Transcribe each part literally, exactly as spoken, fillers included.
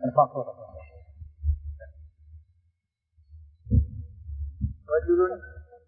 رجل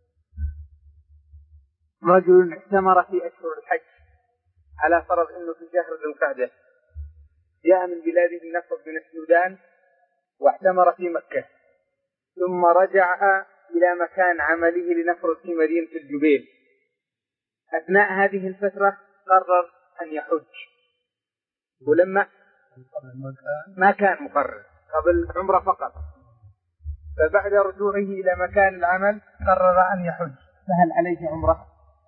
رجل اعتمر في أشهر الحج على فرض أنه في شهر ذي القعدة، جاء من بلاده لنفرض من السودان واعتمر في مكة، ثم رجع إلى مكان عمله لنفرض في مدينة الجبيل. أثناء هذه الفترة قرر أن يحج، ولما ما كان مقرر قبل عمره فقط، فبعد رجوعه إلى مكان العمل قرر أن يحج، فهل عليه عمره؟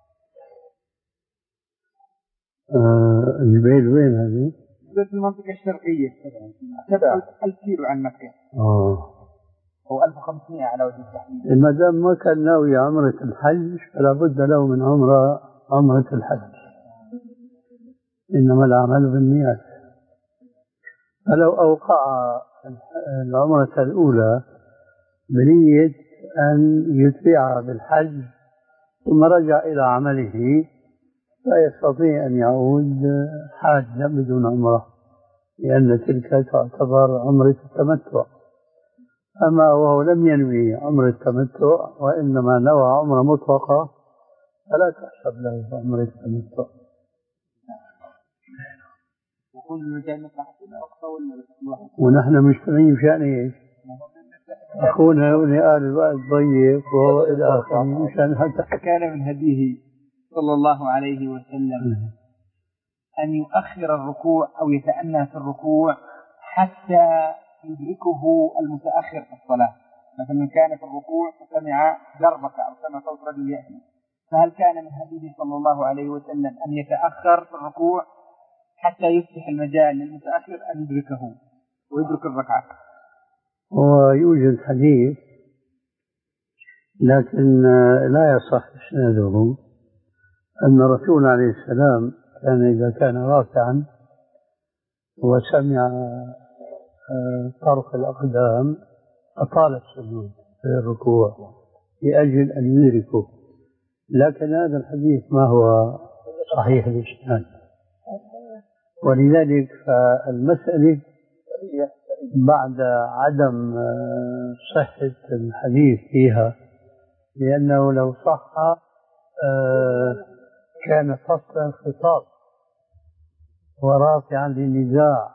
آه الجبيل وين هذه؟ في المنطقة الشرقية تبعد ألف كيلو عن مكة. آه هو ألف وخمسمائة على وجه التحديد. ما دام ما كان ناوي عمرة الحج فلا بد له من عمرة عمرة الحج، إنما الأعمال بالنيات. فلو أوقع العمرة الأولى بنية أن يتبعها بالحج ثم رجع إلى عمله فيستطيع أن يعود حاجا بدون عمرة، لأن تلك تعتبر عمرة التمتع. أما وهو لم ينوي عمرة التمتع وإنما نوى عمرة مطلقة فلا تحسب له عمرة التمتع. ونحن مجتمعين بشأن ايش؟ أخونا يقول قال الوقت ضيق وهو إلى آخره مشان حتى كان من هديه صلى الله عليه وسلم أن يؤخر الركوع أو يتأنى في الركوع حتى يدركه المتأخر في الصلاة. مثلا كان في الركوع فسمع ضربك أو سمع صوت رجل يأتي، فهل كان من هديه صلى الله عليه وسلم أن يتأخر في الركوع حتى يفتح المجال للمتأخر أن يدركه ويدرك الركعة؟ ويوجد حديث لكن لا يصح إسناده أن الرسول عليه السلام كان إذا كان راكعا وسمع طرق الأقدام أطال السجود في الركوع لأجل أن يدركه، لكن هذا الحديث ما هو صحيح الإسناد، ولذلك فالمسألة بعد عدم صحة الحديث فيها، لأنه لو صح كان فصل الخطاب ورافعا للنزاع،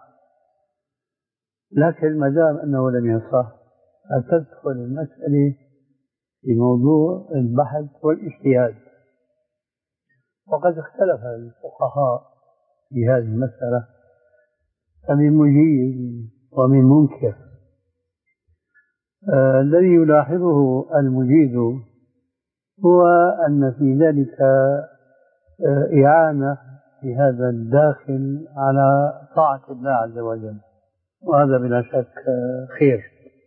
لكن ما دام أنه لم يصح فتدخل المسألة في موضوع البحث والاجتهاد. وقد اختلف الفقهاء في هذه المسألة، فمن مجيز ومن منكر. آه الذي يلاحظه المجيز هو أن في ذلك آه إعانة في هذا الداخل على طاعة الله عز وجل، وهذا بلا شك آه خير.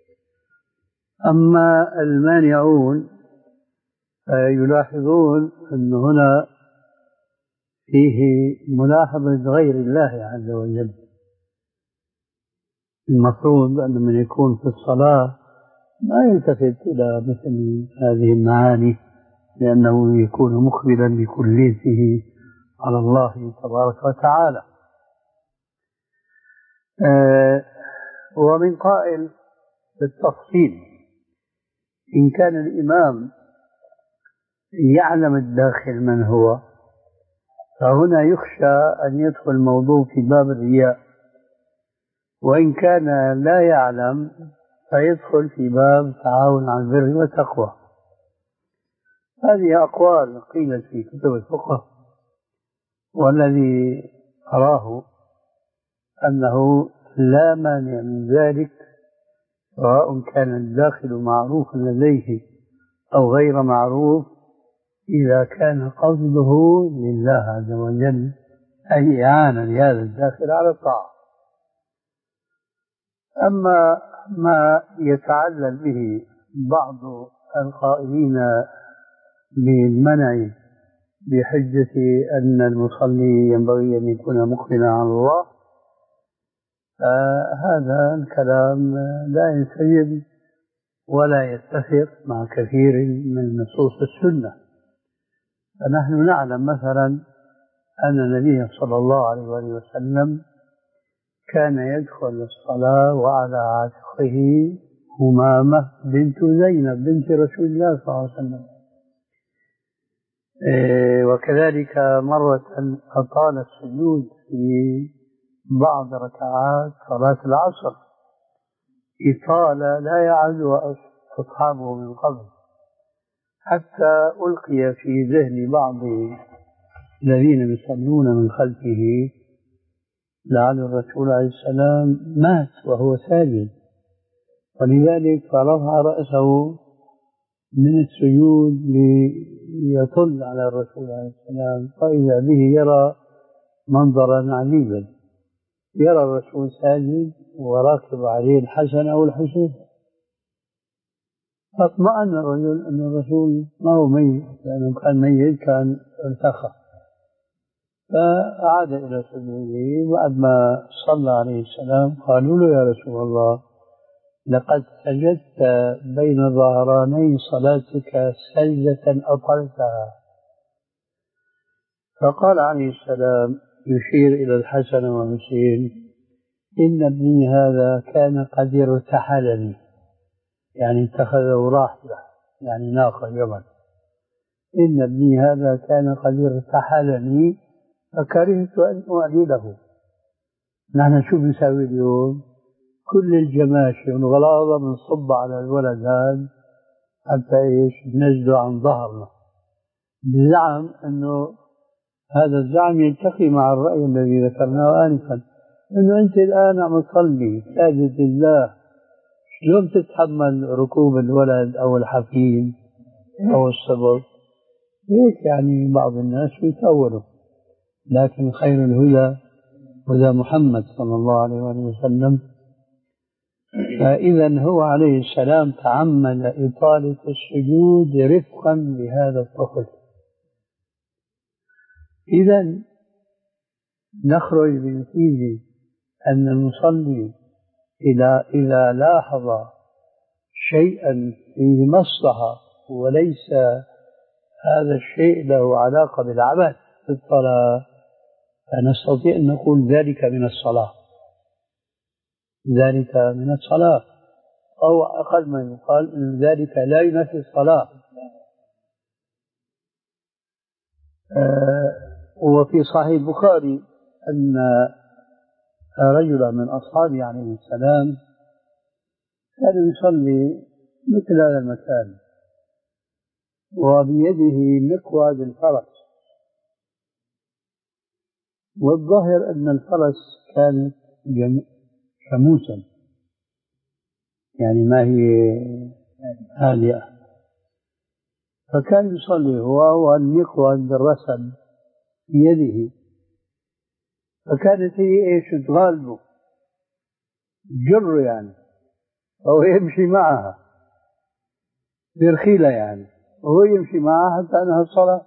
أما المانعون آه يلاحظون أن هنا فيه ملاحظة غير الله عز وجل. المفروض أن من يكون في الصلاة ما يلتفت إلى مثل هذه المعاني، لأنه يكون مقبلا بكليته على الله تبارك وتعالى. آه ومن قائل بالتفصيل إن كان الإمام يعلم الداخل من هو، فهنا يخشى أن يدخل الموضوع في باب الرياء، وإن كان لا يعلم فيدخل في باب تعاون على البر والتقوى. هذه أقوال قيلت في كتب الفقه، والذي أراه أنه لا مانع من ذلك، سواء كان الداخل معروفا لديه أو غير معروف، إذا كان قصده لله عز وجل أي إعانة لهذا الداخل على الطاعة. أما ما يتعلل به بعض القائلين بالمنع بحجة أن المصلي ينبغي أن يكون مقبلا على الله، فهذا الكلام لا ينسجم ولا يتفق مع كثير من نصوص السنة. فنحن نعلم مثلا أن النبي صلى الله عليه وسلم كان يدخل الصلاة وعلى عاتقه همامة بنت زينب بنت رسول الله صلى الله عليه وسلم. إيه وكذلك مرة أطال السجود في بعض ركعات صلاة العصر إطالة لا يعد أصحابه من قبل، حتى ألقي في ذهن بعض الذين يصلون من خلفه لعل الرسول عليه السلام مات وهو ساجد، ولذلك فرفع رأسه من السجود ليطل على الرسول عليه السلام، فإذا به يرى منظرا عجيبا، يرى الرسول ساجد وراكب عليه الحسن أو الحسين، فاطمأن الرجل أن الرسول ما هو ميت، لأنه كان ميت كان ارتخى، فعاد إلى سجوده. بعد ما صلى عليه السلام قالوا له: يا رسول الله، لقد سجدت بين ظهراني صلاتك سجدة أطلتها. فقال عليه السلام يشير إلى الحسن والحسين: إن ابني هذا كان قد ارتحلني، يعني اتخذه راحلة، يعني ناقة جمل. إن ابني هذا كان قد ارتحلني فكرهت أن أعلله. نحن شو بنسوي اليوم؟ كل الجماشي والغلاظة بنصب على الولد هذا حتى إيش نجده عن ظهرنا، بزعم أنه هذا الزعم يلتقي مع الرأي الذي ذكرناه آنفا، أنه أنت الآن عم تصلي ساجد لله، شلون تتحمل ركوب الولد أو الحفيد أو الصبر؟ هيك يعني بعض الناس يتأولوا، لكن خير الهدى هدى محمد صلى الله عليه وسلم. فإذا هو عليه السلام تعمد إطالة السجود رفقا بهذا الطفل. إذا نخرج بنتيجة أن المصلي إذا إذا لاحظ شيئا فيه مصلحة وليس هذا الشيء له علاقة بالعبث في الصلاة، فنستطيع أن نقول ذلك من الصلاة، ذلك من الصلاة، أو أقل ما يقال أن ذلك لا ينافي الصلاة. آه وفي صحيح البخاري أن رجلا من أصحابه عليه السلام كان يصلي مثل هذا المكان وبيده مقود الفرس، والظاهر أن الفرس كانت شموسا، يعني ما هي هادئة، فكان يصلي هو والمقود بالرسم بيده، فكانت هي ايش تغالبه جر يعني، أو يمشي معها برخيلة يعني، وهو يمشي معها حتى أنها الصلاة.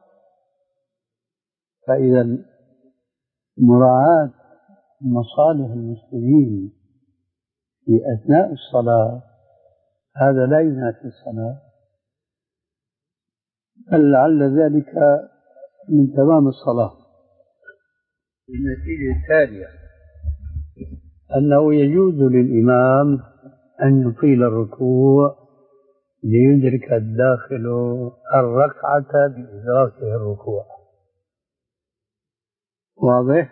فإذا مراعاة مصالح المسلمين في أثناء الصلاة هذا لا ينافي الصلاة، بل لعل ذلك من تمام الصلاة. النتيجة التالية أنه يجوز للإمام أن يطيل الركوع ليدرك الداخل الركعة بإدراكه الركوع. واضح؟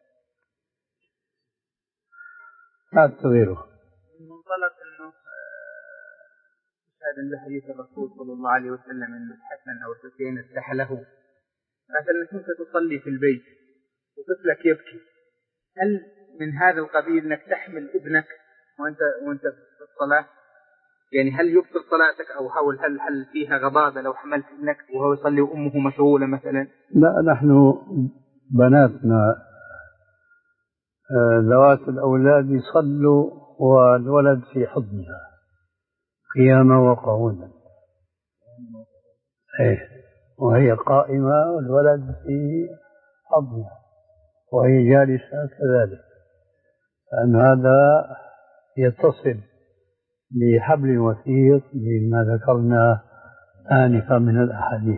لا تغيره. من منطلق أنه هذا من حديث الرسول صلى الله عليه وسلم أن الحسن أو الحسين ارتحله، مثلا كنت تصلي في البيت وطفلك يبكي، هل من هذا القبيل أنك تحمل ابنك وأنت وأنت في الصلاة؟ يعني هل يبطل صلاتك أو هل هل هل فيها غضاضة لو حملت ابنك وهو يصلي وأمه مشغولة مثلا؟ لا، نحن بناتنا ذوات الأولاد يصلوا والولد في حضنها قياما وقعودا، إيه، وهي قائمة والولد في حضنها وهي جالسة كذلك، لأن هذا يتصل بحبل وثيق بما ذكرنا آنفا من الأحاديث.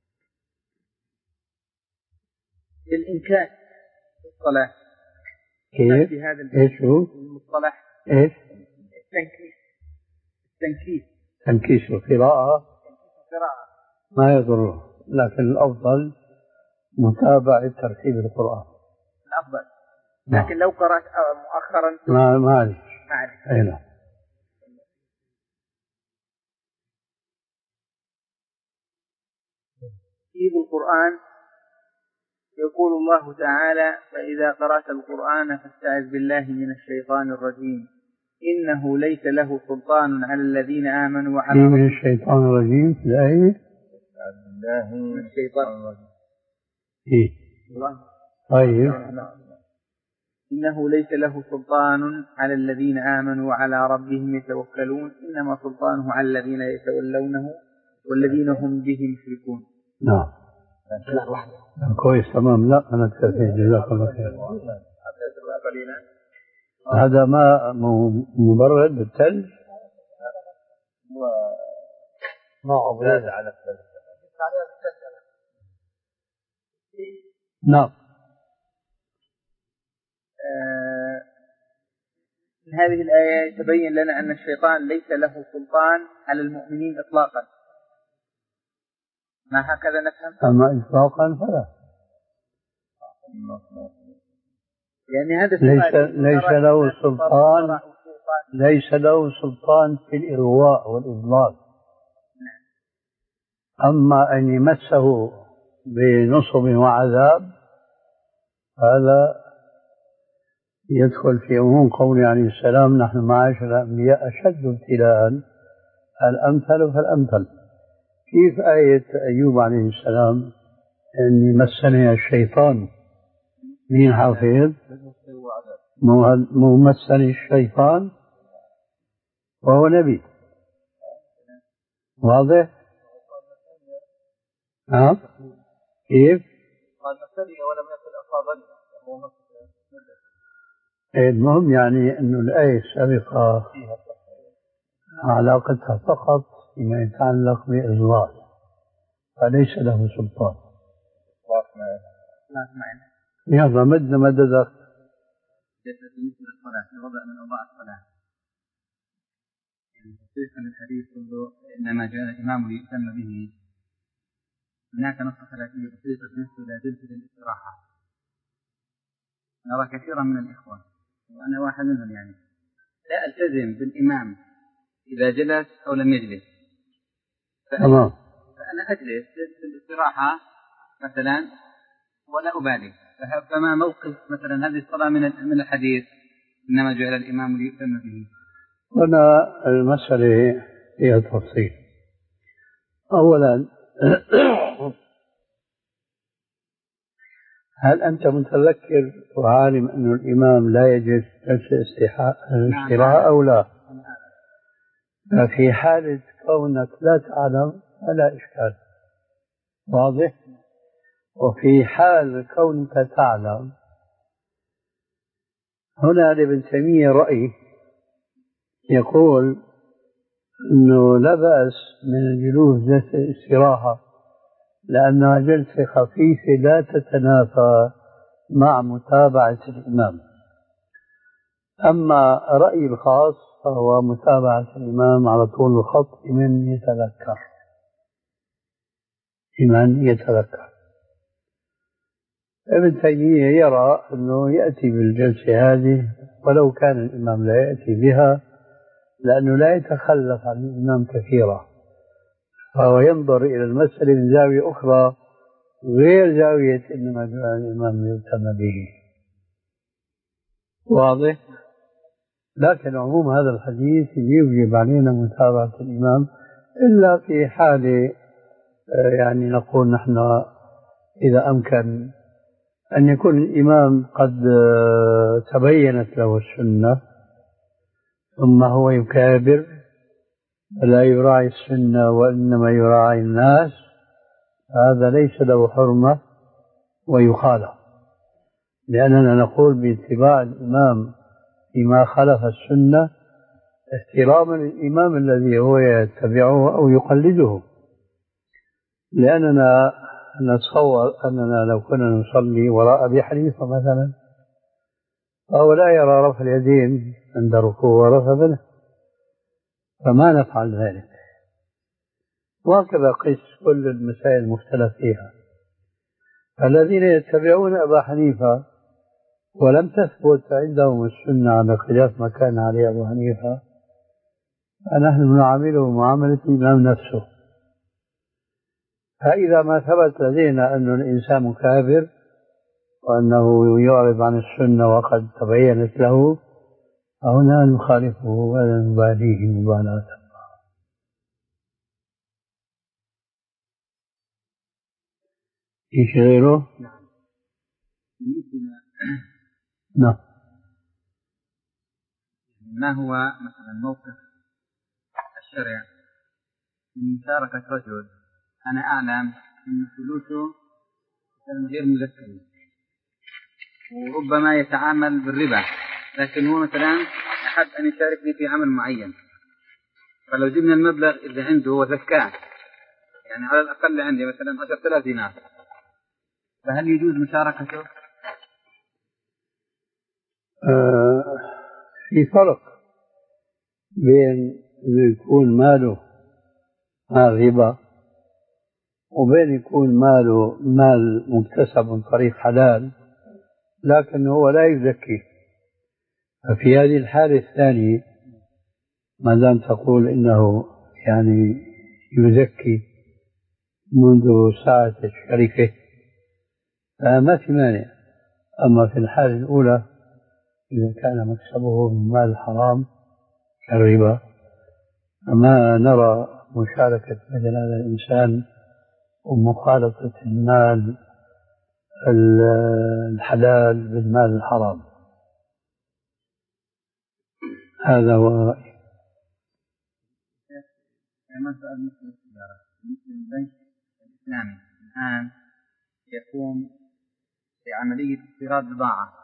بالإمكان في الصلاة كيف؟ في هذا ايش هو؟ المصطلح ايش؟ التنكيس. التنكيس تنكيس القراءة القراءة ما يضره، لكن الأفضل متابعة ترتيب القرآن. الأفضل، لكن لو قرأت مؤخرا ما معلش معلش. أي نعم. ترتيب القرآن يقول الله تعالى: فإذا قرأت القرآن فاستعذ بالله من الشيطان الرجيم إنه ليس له سلطان على الذين آمنوا وعلى ربهم. من الشيطان الرجيم في الآية؟ استعذ بالله من الشيطان الرجيم. إيه؟ طيب. إنه ليس له سلطان على الذين آمنوا وعلى ربهم يتوكلون إنما سلطانه على الذين يتولونه والذين هم به مشركون. نعم. كويس تمام. لا أنا اكتفيت، جزاك الله خير. هذا ماء مبرد بالثلج؟ ماء أبيض على الثلج. نعم. من هذه الآية تبين لنا أن الشيطان ليس له سلطان على المؤمنين إطلاقا. ما هكذا نفهم؟ أما إطلاقا فلا. يعني هذا ليس ليس له سلطان ليس له سلطان في الإغواء والإضلال. أما أن يمسه بنصب وعذاب هذا يدخل في عموم قوله عليه السلام: نحن معاشر الأنبياء أشد ابتلاء الأمثل فالأمثل. كيف آية أيوب عليه السلام أن مسني الشيطان؟ مين حافظ؟ ممثل الشيطان وهو نبي. واضح؟ ها؟ كيف؟ قال مسني ولم يكن أصابني. المهم يعني أن الآية السابقة علاقتها فقط فيما يتعلق بإضلال، فليس له سلطان. يلا مدنا مددك. بالنسبة للصلاة وضع من أوضاع الصلاة، يعني تصديقا للحديث كله إنما جاء الإمام ليؤتم به، هناك نص ثلاثية تصديقا بالنسبة إلى جلسة الاستراحة. نرى كثيرا من الإخوة وأنا واحد منهم يعني لا ألتزم بالإمام إذا جلس أو لم يجلس، فأنا, فأنا أجلس في الاستراحة مثلا ولا أبالي. فما موقف مثلا هذه الصلاة من من الحديث إنما جعل الإمام ليؤتم به؟ هنا المسألة فيها تفصيل. أولا هل أنت متذكر وعالم أن الإمام لا يجلس جلسة استراحة أو لا؟ في حالة كونك لا تعلم فلا إشكال. واضح؟ وفي حال كونك تعلم، هنا لابن تيمية رأي يقول أنه لا بأس من الجلوس جلسة استراحة لأنها جلسة خفيفة لا تتنافى مع متابعة الإمام. أما رأيي الخاص فهو متابعة الإمام على طول الخط لمن يتذكر لمن يتذكر ابن تيمية يرى أنه يأتي بالجلسة هذه ولو كان الإمام لا يأتي بها، لأنه لا يتخلف عن الإمام كثيرا، فهو ينظر إلى المسألة من زاوية أخرى غير زاوية إنما جعل الإمام يؤتم به. واضح؟ لكن عموم هذا الحديث يوجب علينا متابعة الإمام إلا في حال يعني نقول نحن إذا أمكن أن يكون الإمام قد تبينت له السنة ثم هو يكابر لا يراعي السنة وإنما يراعي الناس، هذا ليس له حرمة ويخالف، لأننا نقول باتباع الإمام فيما خالف السنة احتراما للإمام الذي هو يتبعه أو يقلده. لأننا نتصور أننا لو كنا نصلي وراء أبي حنيفة مثلا فهو لا يرى رفع اليدين عند ركوع ورفع منه، فما نفعل ذلك. وهكذا قس كل المسائل المختلف فيها. الذين يتبعون أبا حنيفة ولم تثبت عندهم السنة على خلاف ما كان عليه أبو حنيفة، فنحن نعامله معاملة الإمام نفسه. فإذا ما ثبت لدينا أن الإنسان كافر وأنه يعرض عن السنة وقد تبينت له، فهنا نخالفه ولا نباليه مبالاة. إيش غيره؟ نعم. نعم. ما هو مثلا موقف الشرع من مشاركة رجل أنا أعلم أن فلوسه غير مزكية وربما يتعامل بالربا، لكن هو مثلا أحب أن يشاركني في عمل معين، فلو جبنا المبلغ اللي عنده وزكاه، يعني على الأقل عندي مثلا عشرة آلاف دينار، فهل يجوز مشاركته؟ آه في فرق بين أنه يكون ماله مال ربا وبين يكون ماله مال مكتسب من طريق حلال لكن هو لا يزكي. ففي هذه الحالة الثانية ما دام تقول إنه يعني يزكي منذ ساعة الشركة فما في مانع. أما في الحالة الأولى إذا كان مكسبه من مال حرام كالربا فما نرى مشاركة مثل هذا الإنسان ومخالطة المال الحلال بالمال الحرام. هذا هو رأيي. مسألة مثل التجارة مثل البنك الإسلامي الآن يقوم بعملية استيراد بضاعة.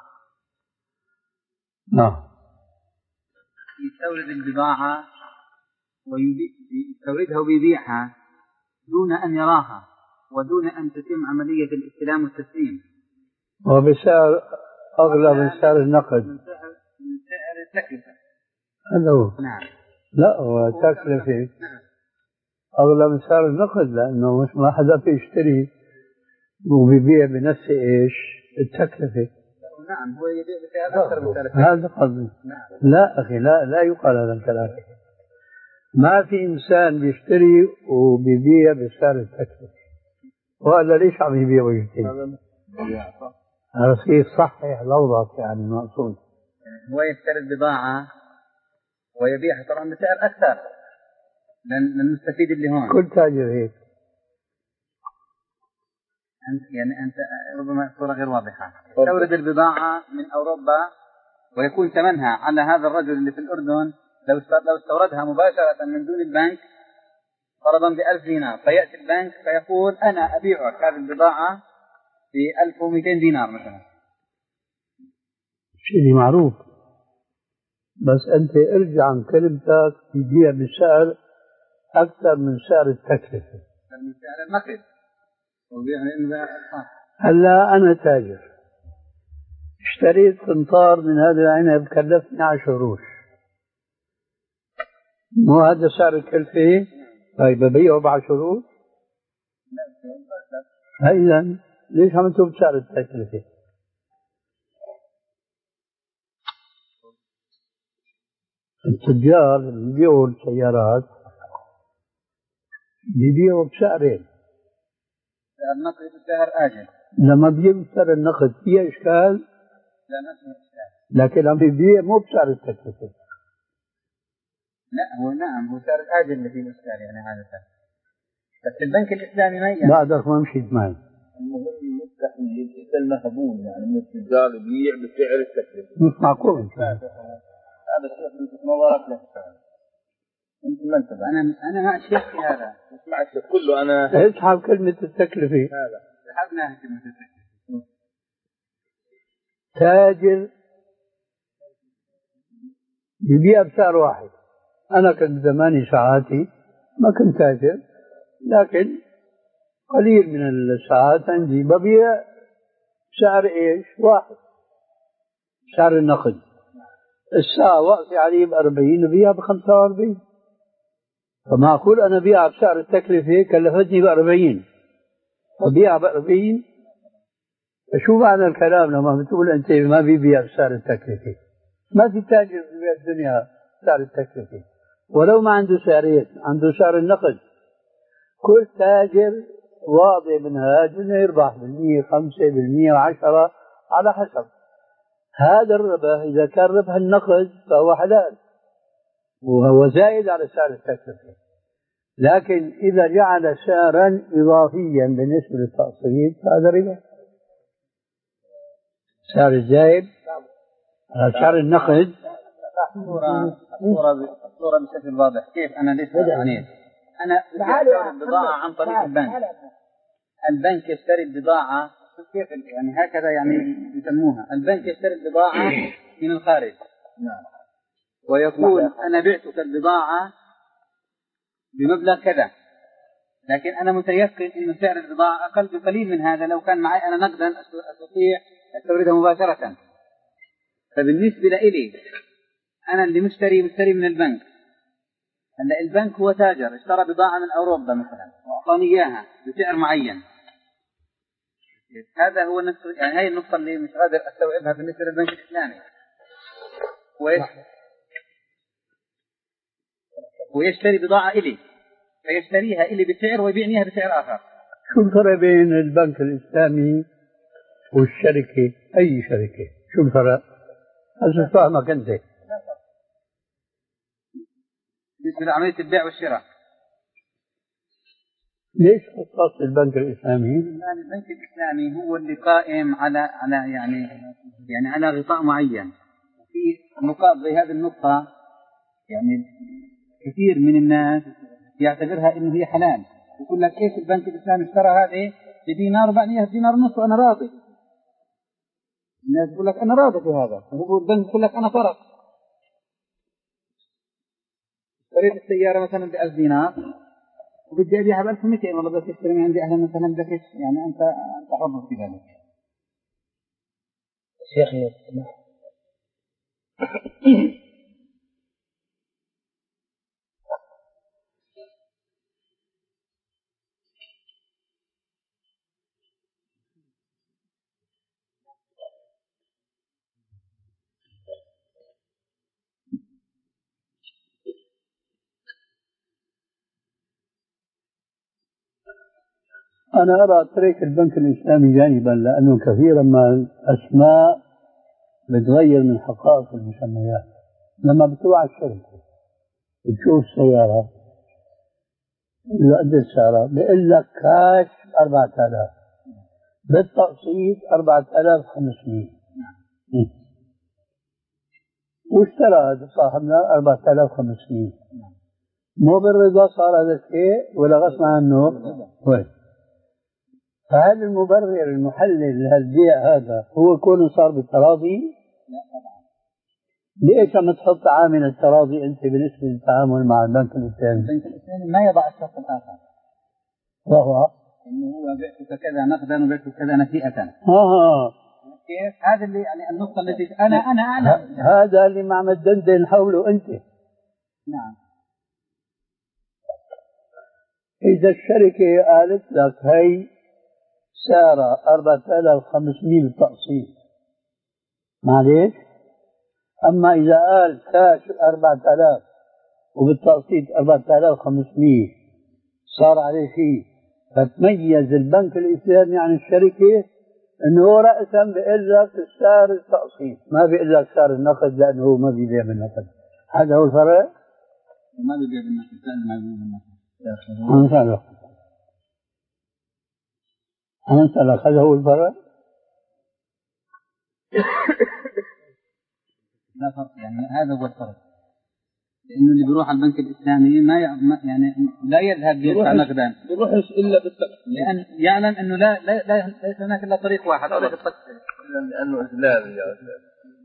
نعم. يستورد البضاعة ويستوردها ويبيعها دون أن يراها ودون أن تتم عملية الاستلام والتسليم، وبسعر أغلى من سعر النقد، من سعر من سعر التكلفة. هذا هو. نعم. لا هو تكلفة أغلى من سعر النقد لأنه مش ما حدا في يشتري وبيبيع بنفس إيش التكلفة. نعم هو يبيع بسعر أكثر من سعر. هذا قصدي. نعم. لا أخي لا لا يقال هذا الكلام. ما في إنسان بيشتري وبيبيع بسعر التكلفة، وإلا ليش عم يبيع ويشتري؟ هذا شيء صحيح لوضعك يعني مقصود. هو يشتري بضاعة ويبيعها طبعا بسعر أكثر للمستفيد اللي هون. كل تاجر هيك. أنت يعني أنت ربما الصورة غير واضحة. تستورد البضاعة من أوروبا ويكون ثمنها على هذا الرجل اللي في الأردن لو لو استوردها مباشرة من دون البنك فرضا بألف دينار، فيأتي البنك فيقول أنا أبيعك هذه البضاعة بألف ومئتين دينار مثلا. شيء معروف، بس أنت ارجع عن كلمتك يبيع بسعر أكثر من سعر التكلفة. من سعر النقد. هلا أنا تاجر اشتريت قنطار من هذا العنب كلفني عشر قروش، مو هذا سعر الكلفة؟ طيب ببيعه بعشر قروش؟ إذا ليش عملته بسعر التكلفة؟ التجار اللي بيبيعوا السيارات بيبيعوا بسعرين، سعر نقد وسعر آجل. لما بيبيعوا بسعر النقد فيها إشكال؟ لا ما فيها إشكال. لكن عم بيبيع مو بسعر التكلفة. لا هو نعم هو سعر الآجل اللي فيه إشكال يعني هذا سعر. بس البنك الإسلامي ما يعني. بعدك ما مشيت معي. المهم مستحيل يسأل مهضوم يعني من التجار يبيع بسعر التكلفة. مش معقول. هذا الشيخ ما ورق له. أنت ما انتبه. أنا أنا مع الشيخ في هذا. مش مع الشيخ كله أنا. اسحب كلمة التكلفة. هذا. سحبناها كلمة التكلفة. تاجر بيبيع بسعر واحد. أنا كنت زماني ساعاتي ما كنت تاجر، لكن قليل من الساعات عندي ببيع بسعر إيش واحد. سعر النقد. الساعة واقفة عليه بأربعين وبيعها بخمسة وأربعين، فمعقول أنا بيعها بسعر التكلفة كلفتني بأربعين وبيعها بأربعين؟ فشو معنى الكلام لما بتقول أنت ما بيبيع بسعر التكلفة؟ ما في تاجر في الدنيا سعر التكلفة، ولو ما عنده سعرين عنده سعر النقد. كل تاجر واضح منهاج انه يربح بالمية خمسة بالمية عشرة على حسب. هذا الربح إذا كان ربح النقد فهو حلال وهو زائد على سعر التكلفة، لكن إذا جعل سعرا إضافيا بالنسبة للتقسيط فهذا ربا. سعر الزائد على سعر النقد. الصورة الصورة بشكل واضح. كيف أنا ليش عنيد؟ أنا أشتري البضاعة عن طريق البنك. البنك يشتري البضاعة كيف يعني هكذا يعني يسموها. البنك يشتري البضاعة من الخارج. نعم. ويقول أنا بعتك البضاعة بمبلغ كذا، لكن أنا متيقن إن سعر البضاعة أقل بقليل من هذا. لو كان معي أنا نقدا أستطيع أستوردها مباشرة. فبالنسبة لي أنا اللي مشتري مشتري من البنك. هلا البنك هو تاجر اشترى بضاعة من أوروبا مثلا وأعطاني إياها بسعر معين. هذا هو النقطة، يعني هاي النقطة اللي مش قادر أستوعبها بالنسبة للبنك الإسلامي. ويش ويشتري بضاعة إلي فيشتريها إلي بسعر ويبيعنيها بسعر آخر. شو الفرق بين البنك الإسلامي والشركة؟ أي شركة؟ شو الفرق؟ هذا فاهمك أنت. بالنسبة لعملية البيع والشراء. ليش خصص البنك الإسلامي؟ يعني البنك الإسلامي هو اللي قائم على على يعني يعني على غطاء معين. في نقاط زي هذه النقطة يعني كثير من الناس يعتبرها إنه هي حلال. يقول لك كيف البنك الإسلامي اشترى هذه بدينار وبعنيها بدينار ونص وأنا راضي. الناس يقول لك أنا راضي في هذا، وهو البنك يقول لك أنا فرق. اشتريت السيارة مثلا بألف دينار وبدي أبيعها بألف ومئتين، والله بدك تشتري من عندي أهلا مثلا بدك يعني أنت أنت حر في ذلك. شيخنا أنا أرى ترك البنك الإسلامي جانبا، لأنه كثيرا ما الأسماء بتغير من حقائق المسميات. لما بتروح على الشركة بتشوف سيارة قد السعر بيقول لك كاش أربعة آلاف، بالتقسيط أربعة آلاف وخمسمئة، واشترى هذا صاحبنا أربعة آلاف وخمسمئة. مو بالرضا صار هذا الشيء ولا غصب عنه؟ وين؟ فهل المبرر المحلل لهالبيع هذا هو كونه صار بالتراضي؟ لا طبعا. ليش عم تحط عامل التراضي انت بالنسبه للتعامل مع البنك الاسلامي؟ البنك الاسلامي ما يضع الشرط الاخر، وهو انه هو بعتك كذا نقدا وبعتك كذا نسيئة. اه كيف؟ هذا اللي يعني النقطة التي انا انا اعلم. هذا اللي ما عم تدندن حوله انت. نعم. اذا الشركه قالت لك هي سعرها أربعة آلاف وخمسمئة بالتقسيط معليش، أما إذا قال كاش أربعة آلاف وبالتقسيط أربعة آلاف وخمسمئة صار عليه شيء، فتميز البنك الإسلامي عن الشركة أنه رأسا بيقول لك السعر التقسيط، ما بيقول لك سعر النقد لأنه هو ما بيبيع بالنقد. هذا هو الفرق. ما بيبيع بالنقد، ما بيبيع بالنقد. أنا أنا أسألك هذا هو الفرق؟ لا فرق، يعني هذا هو الفرق. لأنه اللي بيروح على البنك الإسلامي ما يعني لا يذهب يدفع نقدا، بيروحش إلا بالتقسيط، لأن يعلم أنه لا لا لا ليس هناك إلا طريق واحد، طريق التقسيط. لأنه إسلامي يا أستاذ.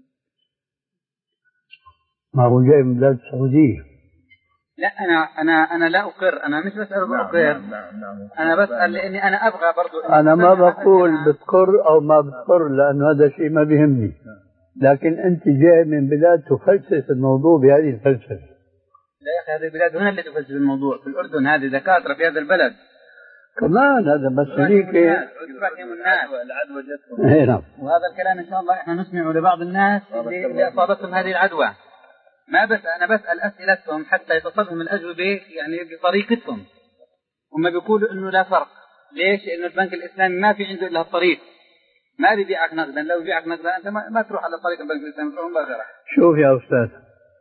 ما هو جاي من بلاد السعودية. لا أنا أنا أنا لا أقر، أنا مش بسأل أقر. نعم نعم نعم. أنا بسأل لأني أنا أبغى برضو. أنا ما بقول بتقر أو ما بتقر، لأنه هذا شيء ما بيهمني. لكن أنت جاي من بلاد تفلسف الموضوع بهذه الفلسفة. لا يا أخي، هذه البلاد هنا اللي تفلسف الموضوع، في الأردن هذه دكاترة في هذا البلد كمان. هذا بس هنيك تفهم الناس العدوى جتهم. نعم. وهذا الكلام إن شاء الله إحنا نسمعه لبعض الناس اللي, اللي أصابتهم هذه العدوى. ما بس أنا بسأل أسئلتهم حتى يتصلهم الأجوبة يعني بطريقتهم. هم بيقولوا إنه لا فرق. ليش؟ لأنه البنك الإسلامي ما في عنده إلا الطريق، ما بيبيعك نقدا. لو بيبيعك نقدا أنت ما, ما تروح على طريق البنك الإسلامي، تروح مباشرة. شوف يا أستاذ،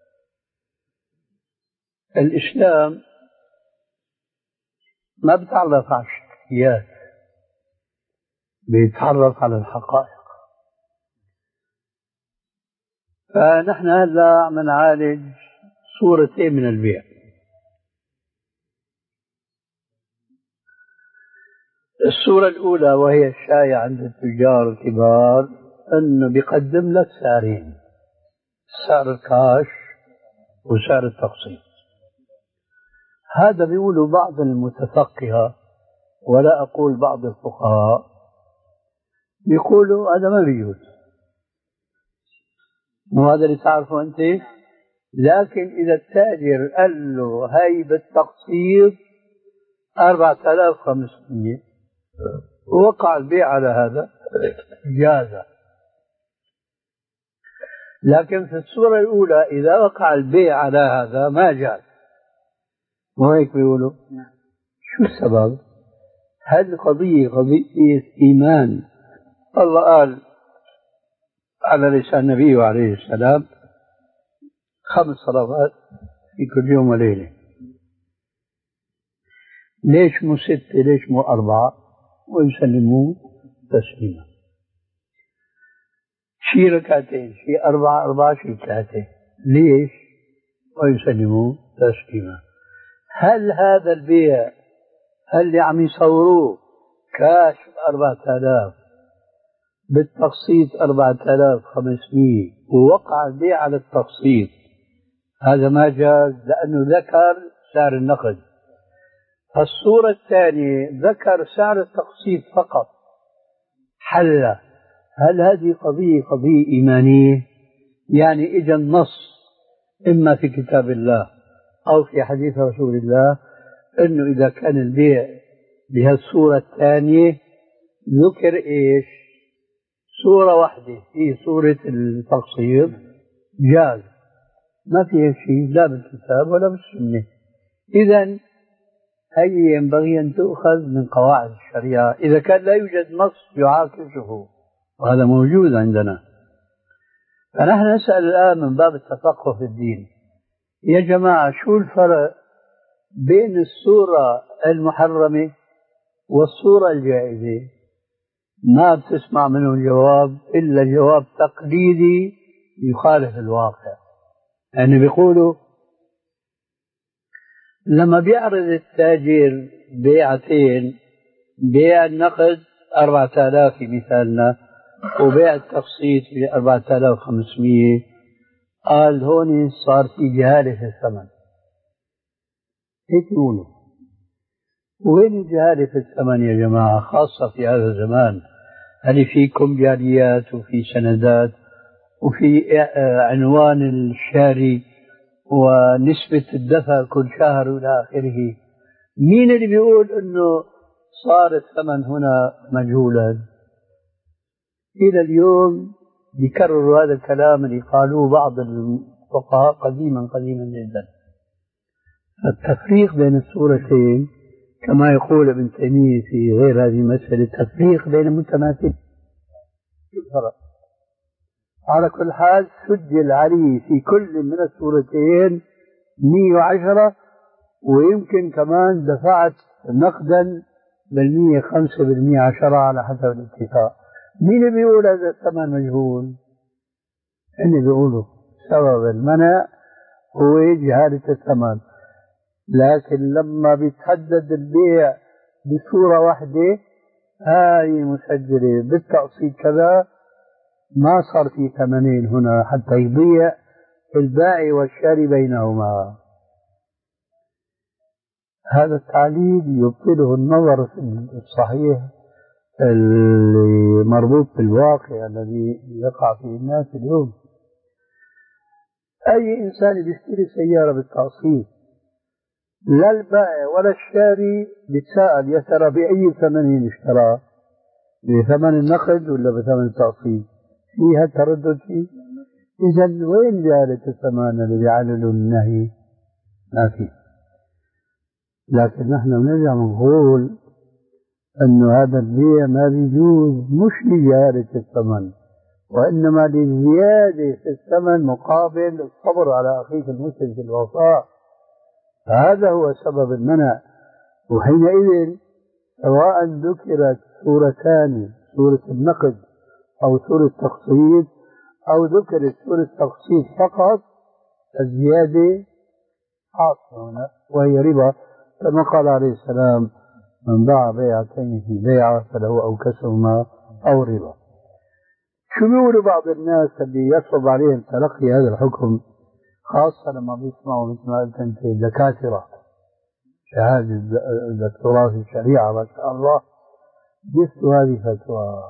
الإسلام ما بيتعرف على الشخصيات، بيتعرف على الحقائق. فنحن هلا عم نعالج صورتين من البيع. الصورة الأولى وهي الشائعة عند التجار الكبار أنه بيقدم لك سعرين، سعر الكاش وسعر التقسيط. هذا بيقولوا بعض المتفقهة ولا أقول بعض الفقهاء بيقولوا هذا ما بيجوز، وهذا اللي تعرفه أنت. لكن إذا التاجر قال له هاي بالتقسيط أربعة آلاف وخمسمية ووقع البيع على هذا جاز. لكن في الصورة الأولى إذا وقع البيع على هذا ما جاز، وهيك بيقولوا. شو السبب؟ هذه قضية قضية إيمان. الله قال على لسان النبي عليه السلام خمس صلوات في كل يوم وليلة. ليش مو ستة؟ ليش مو أربعة؟ ويسلموه تسليما. شي ركعتين، شي أربعة، أربعة شي ثلاثة. ليش؟ ويسلموه تسليما. هل هذا البيع اللي عم يصوروه كاش أربعة آلاف بالتقسيط أربعة آلاف وخمسمية ووقع البيع على التقسيط، هذا ما جاز لأنه ذكر سعر النقد. الصورة الثانية ذكر سعر التقسيط فقط حل. هل هذه قضية قضية إيمانية؟ يعني إجا النص إما في كتاب الله أو في حديث رسول الله أنه إذا كان البيع بهالصورة الثانية ذكر إيش؟ صورة واحدة هي صورة التقسيط جاز، ما فيها شيء لا بالكتاب ولا بالسنة. إذن هي ينبغي أن تؤخذ من قواعد الشريعة إذا كان لا يوجد نص يعاكسه، وهذا موجود عندنا. فنحن نسأل الآن من باب التفقه في الدين، يا جماعة شو الفرق بين الصورة المحرمة والصورة الجائزة؟ ما بتسمع منه الجواب إلا جواب تقليدي يخالف الواقع. يعني بيقولوا لما بيعرض التاجر بيعتين، بيع النقد أربعة آلاف في مثالنا وبيع التقسيط ب أربعة آلاف وخمسمية، قال هون صار في جهالة في الثمن. هيك يقولوا. وين الجهالة في الثمن يا جماعة؟ خاصة في هذا الزمان، هل في كمبياليات وفي سندات وفي عنوان الشاري ونسبة الدفع كل شهر وإلى آخره. مين اللي بيقول إنه صار الثمن هنا مجهولا؟ إلى اليوم يكرروا هذا الكلام اللي قالوه بعض الفقهاء قديما قديما جدا. التفريق بين الصورتين كما يقول ابن تيمية في غير هذه المسألة تفريق بين متماثلين. شو الفرق؟ على كل حال سجل عليه في كل من الصورتين مئة وعشرة، ويمكن كمان دفعت نقدا بالمية خمسة بالمية عشرة على حسب الاتفاق. مين بيقول هذا الثمن مجهول؟ إني بيقولوا سبب المنع هو جهالة الثمن. لكن لما بيتحدد البيع بصورة واحدة هاي مسجلة بالتقسيط كذا، ما صار في ثمنين هنا حتى يضيع البائع والشاري بينهما. هذا التعليل يبطله النظر الصحيح اللي مربوط بالواقع الذي يقع فيه الناس اليوم. أي إنسان بيشتري سيارة بالتقسيط لا البائع ولا الشاري بيتساءل يا ترى بأي ثمن اشتراه، بثمن النقد ولا بثمن التقسيط؟ فيها تردد فيه. إذا وين جالة الثمن اللي بيعللوا النهي؟ ما في. لكن نحن بنرجع بنقول أنه هذا البيع ما بيجوز مش لزيادة الثمن، وإنما لزيادة في الثمن مقابل الصبر على أخيك المسلم في الوفاء. هذا هو سبب المنع. وحينئذ سواء ذكرت سورتان، سورة النقد أو سورة التقسيط، أو ذكرت سورة التقسيط فقط، الزيادة حاصلة هنا وهي ربا، كما قال عليه السلام: من باع بيعتين في بيعة فله أوكسهما أو ربا. شو بيقولوا بعض الناس اللي يصعب عليهم تلقي هذا الحكم، خاصة لما بيسمعوا مثل ما قلت أنت دكاترة شهادة دكتوراه في الشريعة ما شاء الله، جبتوا هذه فتوى.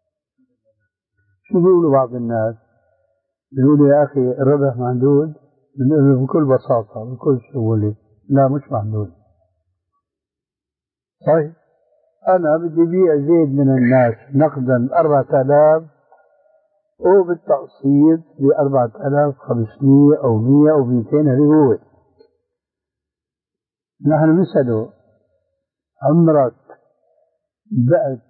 شو بيقولوا بعض الناس؟ بيقولوا يا أخي الربح محدود. بنقول بكل بساطة بكل سهولة لا مش محدود. طيب أنا بدي بيع زيد من الناس نقدا أربعة آلاف وبالتقسيط بأربعة آلاف وخمسمية أو مية أو مئتين، هذه هو. نحن نسأله: عمرك بعت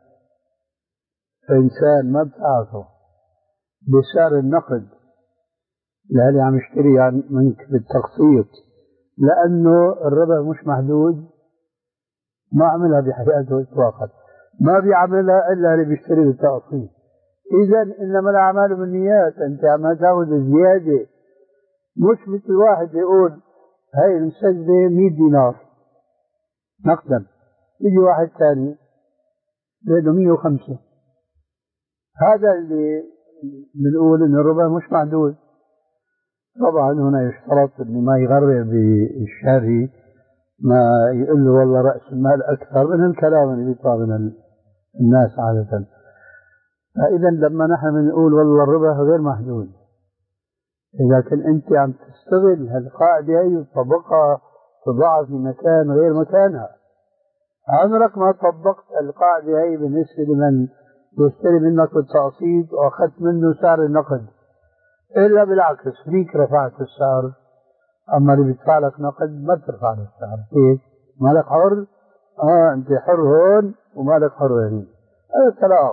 إنسان ما بتعرفه بسعر النقد اللي عم يشتري يعني منك بالتقسيط لأنه الربح مش محدود؟ ما عملها بحياته إطلاقا، ما بيعملها إلا اللي بيشتري بالتقسيط. إذا إنما الأعمال بالنيات، أنت عم تاخذ زيادة، مش مثل واحد يقول هاي المسجلة مية دينار نقدا، يجي واحد ثاني بده مية وخمسة. هذا اللي بنقول إن الربح مش محدود. طبعا هنا يشترط إنه ما يغرر بالشاري، ما يقول له والله رأس المال أكثر من الكلام اللي بيطلع من الناس عادة. فإذا لما نحن بنقول والله الربح غير محدود، إذا كنت أنت عم تستغل هالقاعدة هي وتطبقها تضعها في مكان غير مكانها، عمرك ما طبقت القاعدة هي بالنسبة لمن يشتري منك بالتقسيط وأخذت منه سعر النقد، إلا بالعكس فيك رفعت السعر. أما اللي بيدفع لك نقد ما بترفع له السعر، كيف؟ مالك حر؟ آه أنت حر هون ومالك حر هني. هذا التلاعب.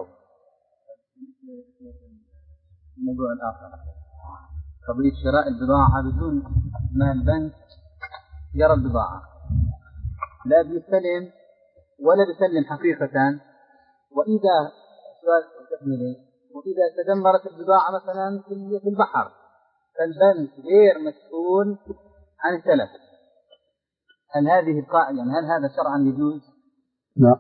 موضوع آخر، قضية شراء البضاعة بدون ما البنك يرى البضاعة، لا بيستلم ولا بيسلم حقيقة. وإذا سؤال تكملي، وإذا تدمرت البضاعة مثلا في البحر فالبنك غير مسؤول عن التلف، هل هذه القاعدة يعني هل هذا شرعا يجوز؟ لا.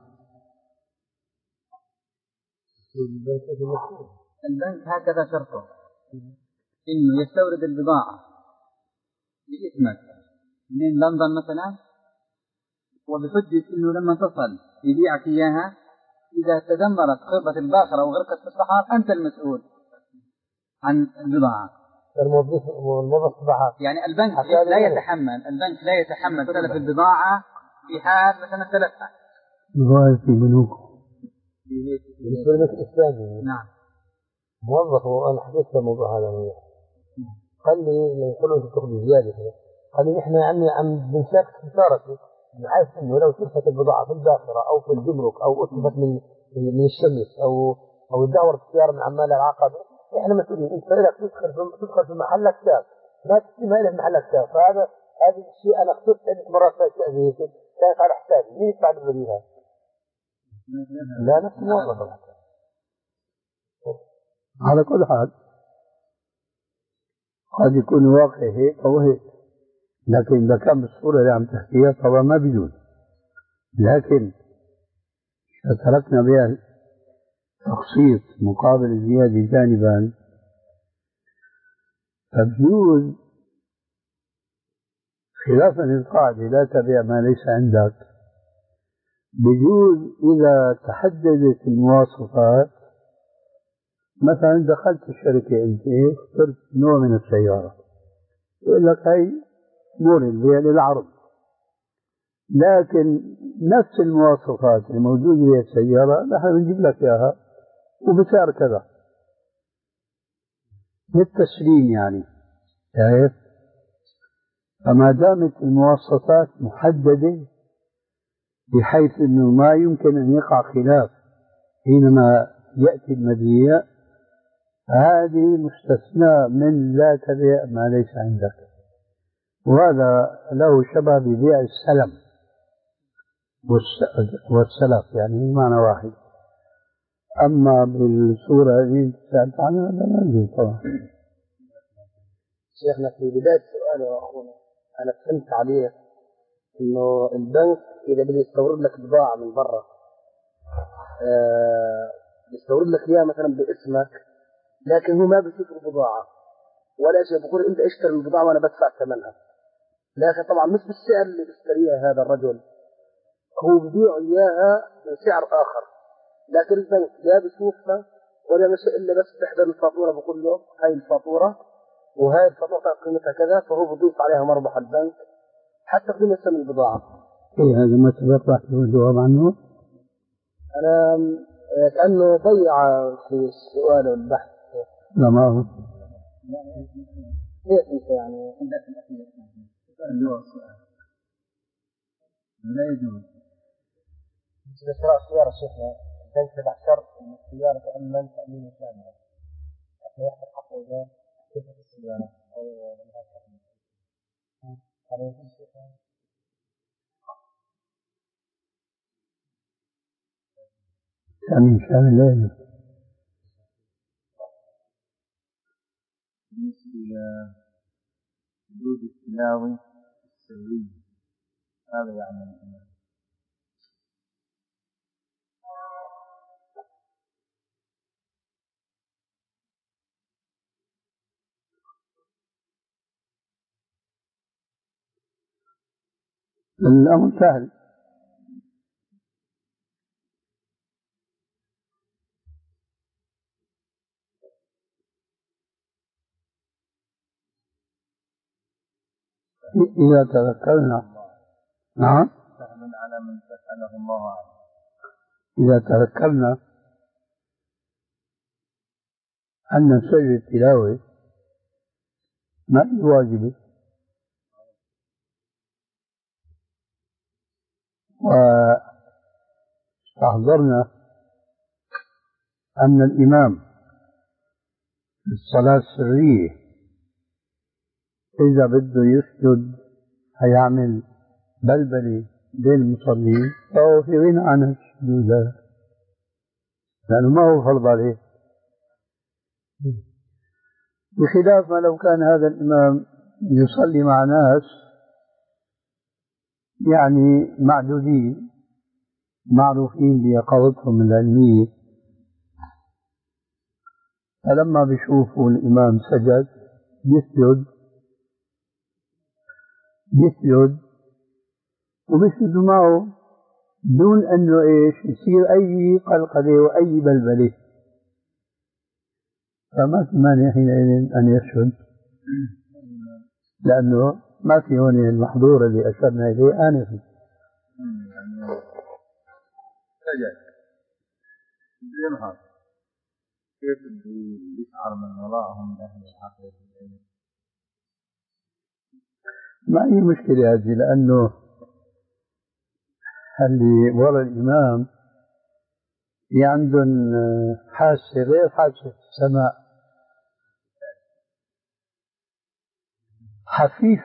البنك هكذا شرطه إنه يستورد البضاعة باسمك من لندن مثلا، وبحجة إنه لما تصل يبيعك إياها، إذا تدمرت خربة الباخرة أو غرقت في الصحراء أنت المسؤول عن البضاعة. الموظف والموظف بحر. يعني البنك لا يتحمل البنك لا يتحمل تلف البضاعة في حال مثلا تلفها. ظاهر في بنوك بالنسبة للبنك الإسلامي. نعم. موظف وأنا حكيت في الموضوع هذا، قال لي يقولوا أنت تاخذ زيادة، قال لي إحنا يعني عم بنشارك خسارتك، بحيث إنه لو تلفت البضاعة في الباخرة أو في الجمرك أو أتلفت من من الشمس أو أو دورت السيارة من عمال العقبة، إحنا مسؤولين. أنت لك تدخل في تدخل في محلك تاب، ما تستلمها إلا في محلك تاب. فهذا هذا الشيء أنا خسرت عدة مرات في هيك، كانت على حسابي. مين يدفع البديهة؟ لا نفس الموظف. على كل حال قد يكون واقع هيك أو هيك، لكن إذا كان بالصورة اللي عم تحكيها طبعا ما بيجوز. لكن إذا تركنا بها تقسيط مقابل الزيادة جانبا فبيجوز، خلافا للقاعدة لا تبيع ما ليس عندك. بجوز إذا تحددت المواصفات، مثلا دخلت الشركة أنت اخترت نوع من السيارة، يقول لك هي مورد هي للعرض، لكن نفس المواصفات الموجودة في السيارة نحن بنجيب لك إياها وبسعر كذا للتسليم يعني. شايف؟ فما دامت المواصفات محددة بحيث أنه ما يمكن أن يقع خلاف حينما يأتي المبيع، هذه مستثناء من لا تبيع ما ليس عندك. وهذا له شبه ببيع السلم والسلف، يعني معنى واحد. أما بالصورة هذه سألت عنها هذا ما يجوز طبعا. شيخنا في بداية سؤالي يا أخونا أنا فهمت عليه إنه البنك إذا بده يستورد لك بضاعة من برا آه يستورد لك إياها مثلا باسمك، لكن هو ما بيشوف البضاعة ولا شيء، بقول أنت اشتري البضاعة وأنا بدفع ثمنها، لكن طبعا مش بالسعر اللي بيشتريها هذا الرجل، هو ببيع إياها بسعر آخر، لكن البنك لا بيشوفها ولا مش إلا بس بيحضر الفاتورة بقول له هاي الفاتورة وهاي الفاتورة قيمتها كذا، فهو بيضيف عليها مربح البنك حتى قيمة ثمن البضاعة. إيه هذا ما سبق راح الجواب عنه؟ أنا كأنه ضيع في السؤال والبحث. لا ما هو. كيف أنت يعني عندك الأخير؟ لا يجوز. بالنسبة لشراء السيارة شيخنا البنك تبع شرط أن السيارة تأمن تأمين كامل حتى يحصل حق وجاه صفة السيارة أو هذا يجوز شيخنا؟ تأمين كامل لا يجوز. بالنسبة لوجود التلاوي السري هذا يعني الأمر سهل. إذا تذكرنا. نعم. سهل على من سأله الله عنه. إذا تذكرنا أن سر التلاوة ما هي واجبة، واستحضرنا أن الإمام في الصلاة السرية إذا بده يسجد هيعمل بلبلة بين المصلين فهو في غنى عن السجود، لأنه ما هو فرض عليه، بخلاف ما لو كان هذا الإمام يصلي مع ناس يعني معدودين معروفين بيقظتهم العلمية، فلما بيشوفوا الإمام سجد يسجد يسجد وبيسجدوا معه دون أنه إيش يصير أي قلقلة وأي بلبلة، فما في مانع حينئذ أن يسجد، لأنه ما في هون المحظور اللي أشرنا إليه آنفا. سجد ينهض كيف يشعر من وراءهم من أهل الحق؟ ما هي مشكلة هذه، لأنه اللي وراء الإمام عندهم حاسة غير حاسة السماء، حفيف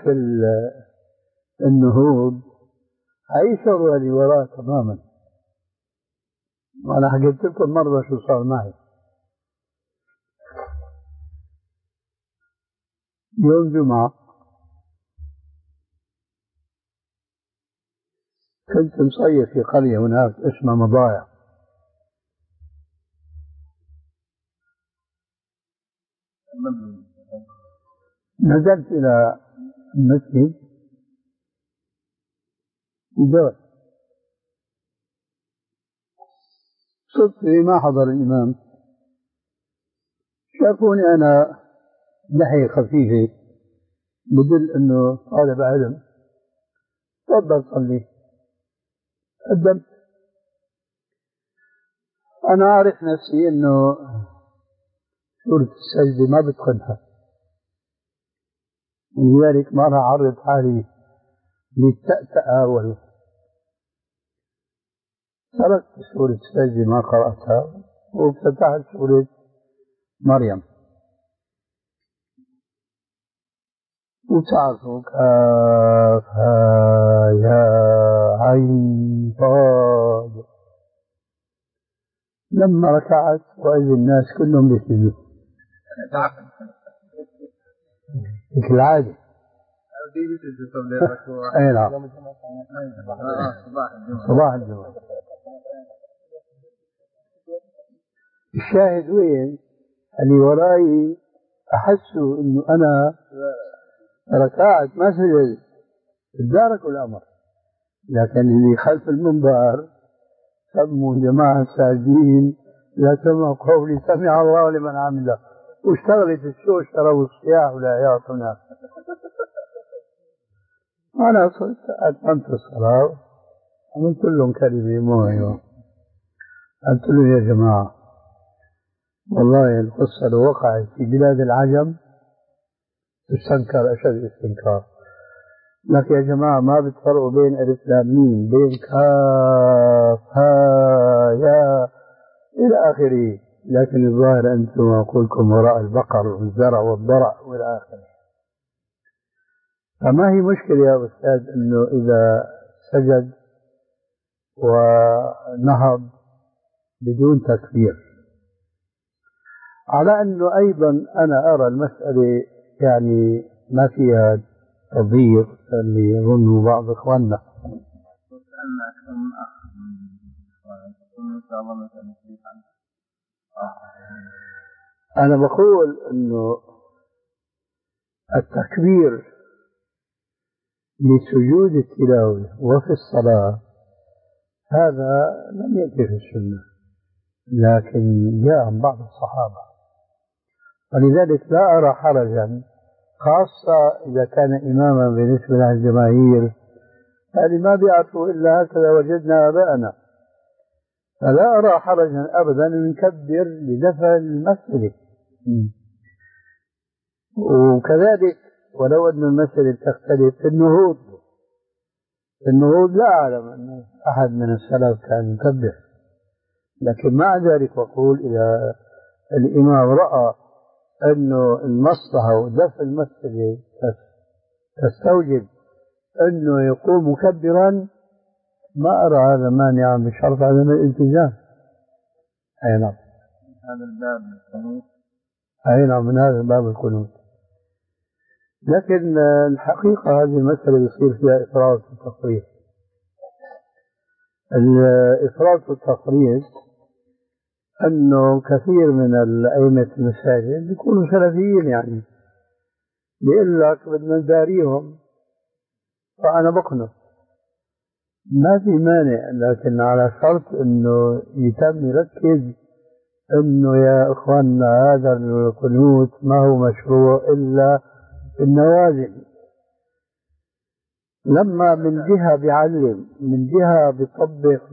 النهوض هيشعروا اللي وراه تماما. وأنا حكيت لكم مرة شو صار معي يوم جمعة، كنت مصيف في قرية هناك اسمها مضايع، نزلت إلى المسجد بدور صدفة ما حضر الإمام، شافوني أنا لحية خفيفة بدل أنه طالب علم، تفضل صلي. قدمت. أنا أعرف نفسي أنه سورة السجدة ما بتقنها، لذلك ما راح أعرض حالي للتأتأة وال تركت سورة السجدة ما قرأتها وفتحت سورة مريم. وتعرفوا كافها يا عين صاد. لما ركعت وإذا الناس كلهم بيسجدوا مثل العادة. أي نعم، صباح الجمعة. الشاهد وين؟ اللي وراي أحسوا إنه أنا ركعت ما سجدت، تداركوا الأمر. لكن اللي خلف المنبر سموا جماعة الساجدين لا سمعوا قولي سمع الله لمن عمله، واشتغلت الشوش تروا الصياح ولا يعطوا ناس. أنا صرت أتممت الصلاة، عملت لهم كلمة موعظة، قلت لهم يا جماعة والله القصة لو وقعت في بلاد العجم تستنكر أشد استنكار، لكن يا جماعة ما بتفرقوا بين ألف لام ميم، بين كاف ها يا إلى آخره، لكن الظاهر أنتم أقولكم وراء البقر والزرع والضرع وإلى آخره. فما هي مشكلة يا أستاذ أنه إذا سجد ونهض بدون تكبير، على أنه أيضا أنا أرى المسألة يعني ما فيها تضييق اللي يظنه بعض إخواننا. أنا بقول أنه التكبير لسجود التلاوة وفي الصلاة هذا لم يأتي في السنة، لكن جاء عن بعض الصحابة، ولذلك لا أرى حرجا، خاصة إذا كان إماما بالنسبة للجماهير، هذه ما بيعرفوا إلا هكذا وجدنا آباءنا، فلا أرى حرجا أبدا أن نكبر لدفع المسألة. وكذلك ولو أن المسألة تختلف في النهوض، في النهوض لا أعلم أن أحد من السلف كان يكبر، لكن مع ذلك أقول إذا الإمام رأى أنه المصلحة ودفع المسألة تستوجب أنه يقوم مكبرا، ما أرى هذا مانعا بشرط عدم الالتزام. أي نعم، هذا الباب من القنوت. أي نعم، من هذا الباب القنوت. لكن الحقيقة هذه المسألة يصير فيها إفراط وتفريط. الإفراط والتفريط أنه كثير من الأئمة المساجد يكونوا سلفيين، يعني بيقول لك بدنا نداريهم فأنا بقنط، ما في مانع، لكن على شرط أنه يتم يركز أنه يا إخواننا هذا القنوت ما هو مشروع إلا في النوازل. لما من جهة بيعلم، من جهة بيطبق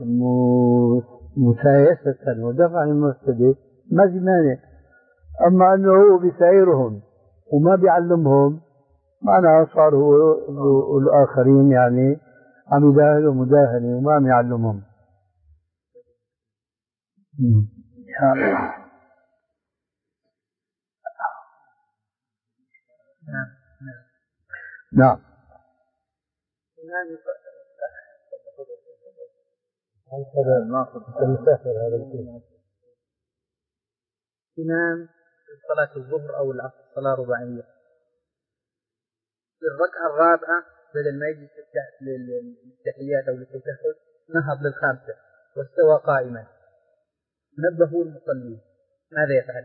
مسايسة ودفع المفسدة، ما في مانع. أما أنه هو بيسايرهم وما بيعلمهم، معناها صار هو والآخرين يعني عم يداهنوا مداهنة وما عم يعلمهم. نعم. إمام صلاة الظهر أو العصر صلاة رباعية، في الركعة الرابعة بدل ما يجي للتحيات أو للتشهد نهض للخامسة واستوى قائما، نبهوا المصلين، ماذا يفعل؟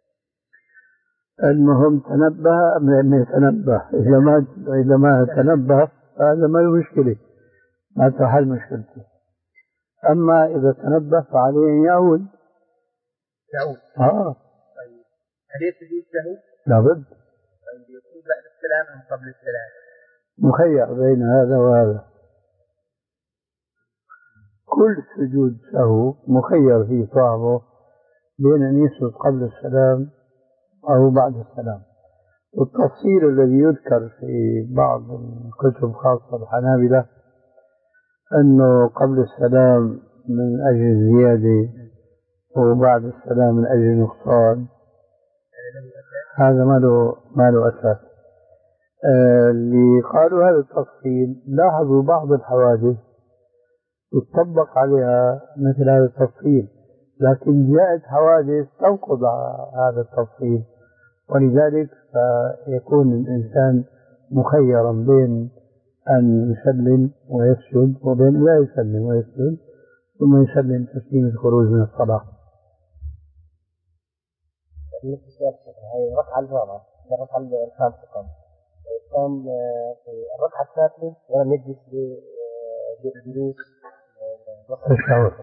المهم تنبه أم لم يتنبه؟ إذا ما إذا ما تنبه هذا ما له مشكلة، ما تحل مشكلته. أما إذا تنبه فعليه أن يعود. يعود. آه. طيب هل يسجد له؟ لابد. طيب يكون بعد السلام أم قبل السلام؟ مخير بين هذا وهذا. كل سجود سهو مخير فيه صاحبه بين أن يسجد قبل السلام أو بعد السلام. والتفصيل الذي يذكر في بعض الكتب خاصة الحنابلة أنه قبل السلام من أجل زيادة وبعد السلام من أجل نقصان، هذا ما له ما له أساس. آه اللي قالوا هذا التفصيل لاحظوا بعض الحوادث يطبق عليها مثل هذا التفصيل، لكن جاءت حوادث تنقض هذا التفصيل، ولذلك فيكون الإنسان مخيرا بين أن يسلم ويسجد وبين لا يسلم ويسجد ثم يسلم تسليم الخروج من الصلاة. هي الركعة الرابعة، الركعة الخامسة كان كان في الركعة الثالثة ولم يجلس بجلوس الشعور.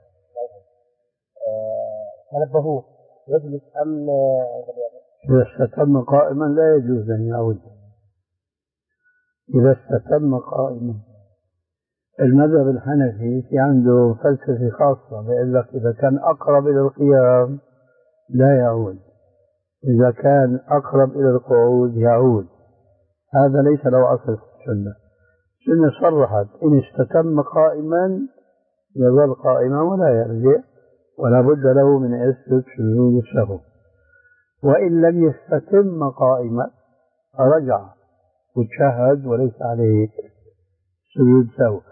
نبهوه يجلس أم إذا استتم قائما لا يجوز أن يعود. إذا استتم قائما، المذهب الحنفي في عنده فلسفة خاصة بيقول لك إذا كان أقرب إلى القيام لا يعود، إذا كان أقرب إلى القعود يعود. هذا ليس له أصل في السنة. السنة صرحت إن استتم قائما يظل قائما ولا يرجع، ولا بد له من يسجد سجود السهو. وإن لم يستتم قائما رجع وتشهد وليس عليه سجود سهو.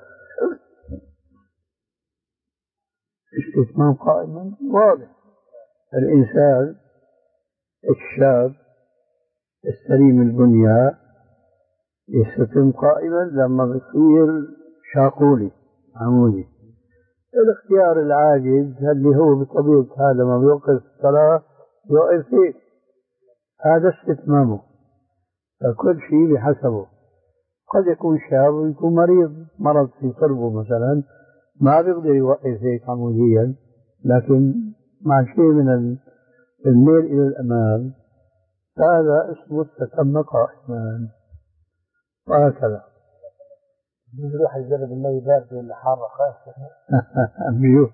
استتمام قائما واضح. الإنسان الشاب السليم البنية يستتم قائما لما بصير شاقولي عمودي. الاختيار العاجز اللي هو بطبيعة هذا لما بيوقف الصلاة يوقف فيه، هذا استتمامه. فكل شيء بحسبه. قد يكون شاب ويكون مريض مرض في صلبه مثلا ما بيقدر يوقف هيك عموديا، لكن مع شيء من الميل إلى الأمام هذا اسمه استتم قائما. وهكذا. يروح يجرب الماء بارد ولا حارة خاصة. بيوت.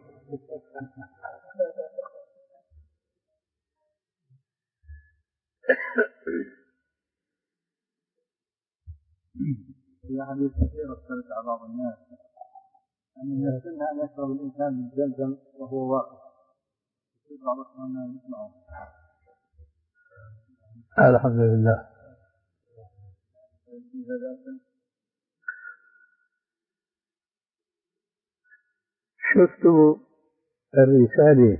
في حديث كثير اختلف على بعض الناس أن من السنة أن يشرب الإنسان من زمزم وهو واقف. يصير بعض الأحيان يسمعه. الحمد لله. شفتوا الرسالة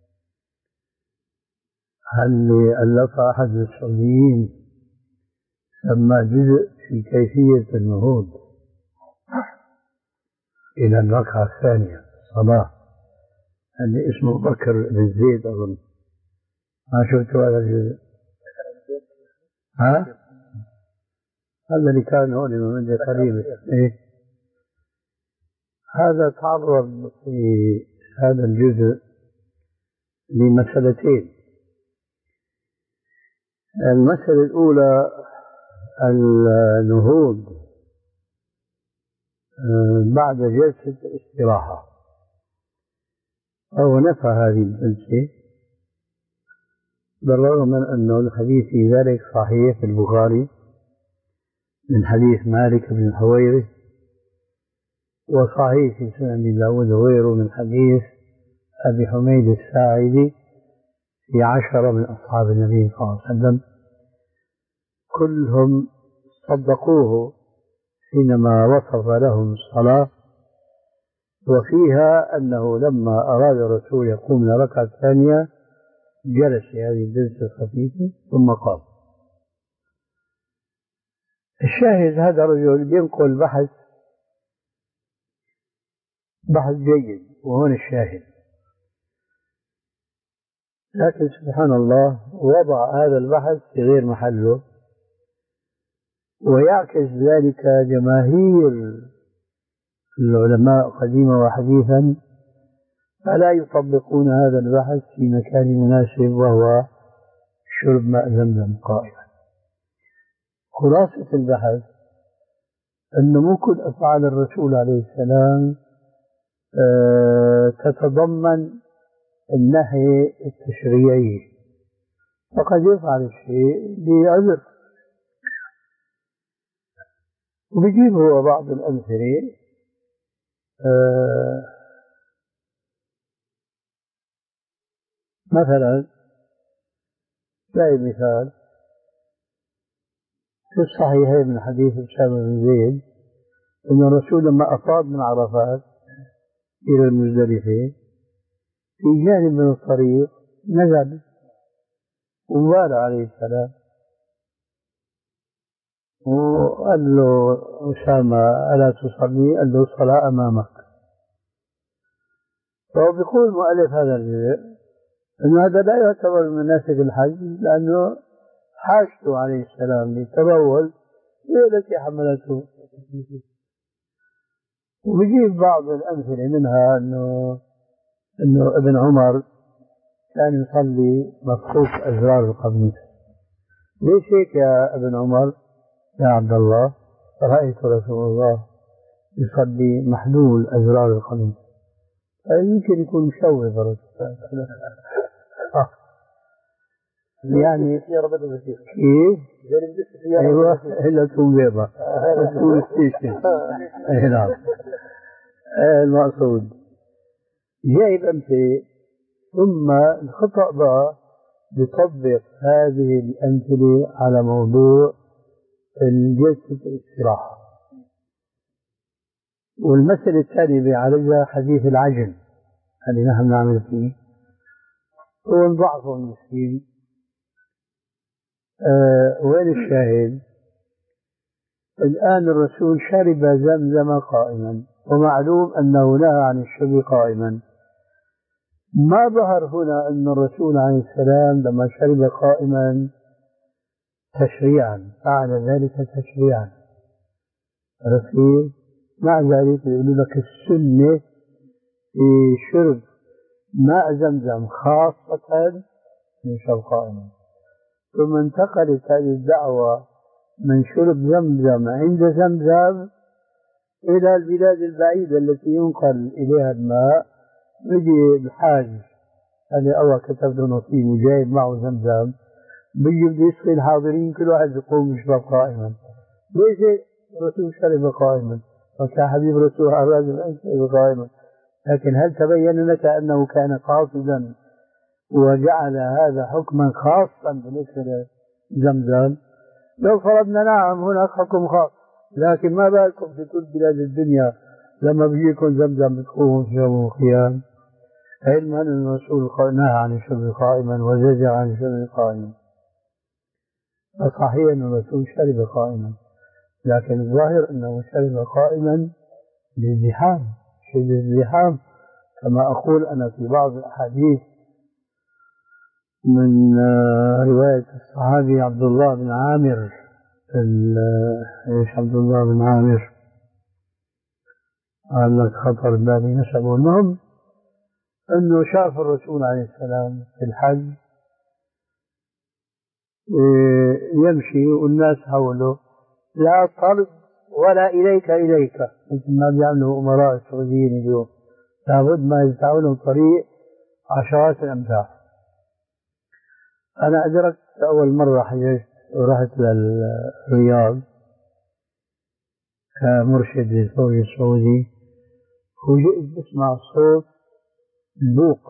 اللي ألفها أحد السعوديين سمى جزء في كيفية النهوض إلى الركعة الثانية الصلاة اللي اسمه بكر بن زيد أظن. ما شفتوا هذا الجزء؟ ها؟ هذا اللي كان هون من عندي قريبا. إيه؟ هذا تعرض في هذا الجزء لمسألتين. المسألة الأولى النهوض بعد جلسة استراحة، أو نفى هذه الجلسة بالرغم من أنه الحديث في ذلك صحيح في البخاري من حديث مالك بن الحويرث، وصحيح في سنن أبي داود وغيره من حديث أبي حميد الساعدي في عشرة من أصحاب النبي صلى الله عليه وسلم كلهم صدقوه حينما وصف لهم الصلاة، وفيها أنه لما أراد الرسول يقوم من الركعة الثانية جلس في هذه الجلسة الخفيفة ثم قام. الشاهد هذا الرجل بينقل بحث بحث جيد، وهون الشاهد. لكن سبحان الله وضع هذا البحث في غير محله، ويعكس ذلك جماهير العلماء قديما وحديثا فلا يطبقون هذا البحث في مكان مناسب وهو شرب ماء زمزم قائما. خلاصة البحث أنه مو كل أفعال الرسول عليه السلام تتضمن النهي التشريعي، فقد يفعل الشيء بعذر. وبيجيب هو بعض الأمثلة آه مثلا تلاقي مثال في الصحيحين من حديث أسامة بن زيد أن الرسول لما أفاض من عرفات إلى المزدلفة في جانب من الطريق نزل وبال عليه السلام وقال له أسامة ألا تصلي؟ قال له الصلاة أمامك. فهو بيقول مؤلف هذا الجزء أنه هذا لا يعتبر من مناسك الحج، لأنه حاجته عليه السلام للتبول هي التي حملته. وبيجيب بعض الأمثلة منها أنه أنه ابن عمر كان يصلي مفقود أزرار القميص. ليش هيك يا ابن عمر يا عبد الله؟ رأيت رسول الله يصلي محلول أزرار القميص. يمكن يكون مشوه الرسول يعني كيف؟ ايوه الا تكون بيضة تكون ستيشن. اي نعم. المقصود جايب أمثلة، ثم الخطأ بقى بيطبق هذه الأمثلة على موضوع جلسة الاستراحة. والمسألة الثانية بيعالجها حديث العجل اللي نحن نعمل فيه هو ضعفه المسكين. أه وين الشاهد؟ الآن الرسول شرب زمزم قائما، ومعلوم أنه نهى عن الشرب قائما. ما ظهر هنا أن الرسول عليه السلام لما شرب قائما تشريعا فعل ذلك تشريعا. الرسول مع ذلك يقول لك السنة في شرب ماء زمزم خاصة يشرب قائما. ثم انتقلت هذه الدعوة من شرب زمزم عند زمزم إلى البلاد البعيدة التي ينقل إليها الماء. بيجي الحاج اللي أول كتب له نصيب وجايب معه زمزم بيجي بده يسقي الحاضرين، كل واحد يقوم يشرب قائما. ليش الرسول شرب قائما؟ وكان حبيب الرسول على الرجل أن شرب قائما. لكن هل تبين لك أنه كان قاصدا وجعل هذا حكما خاصا بالنسبة لزمزم؟ لو فرضنا نعم هناك حكم خاص، لكن ما بالكم في كل بلاد الدنيا لما بيجيكم زمزم بتقوموا تشربوا قيام، علما أن الرسول نهى عن الشرب قائما وزجر عن الشرب قائما. صحيح أن الرسول شرب قائما، لكن الظاهر أنه شرب قائما للزحام، شرب الزحام كما أقول أنا في بعض الأحاديث من رواية الصحابي عبد الله بن عامر. ايش عبد الله بن عامر قال لك خطر بالي نسبه. المهم انه شاف الرسول عليه السلام في الحج يمشي والناس حوله لا طرد ولا اليك اليك، مثل ما بيعملوا امراء السعوديين اليوم، لابد ما يفتحوا لهم طريق عشرات الامتار. انا ادركت اول مره حججت ورحت للرياض كمرشد للفوج السعودي، فوجئت بسمع صوت بوق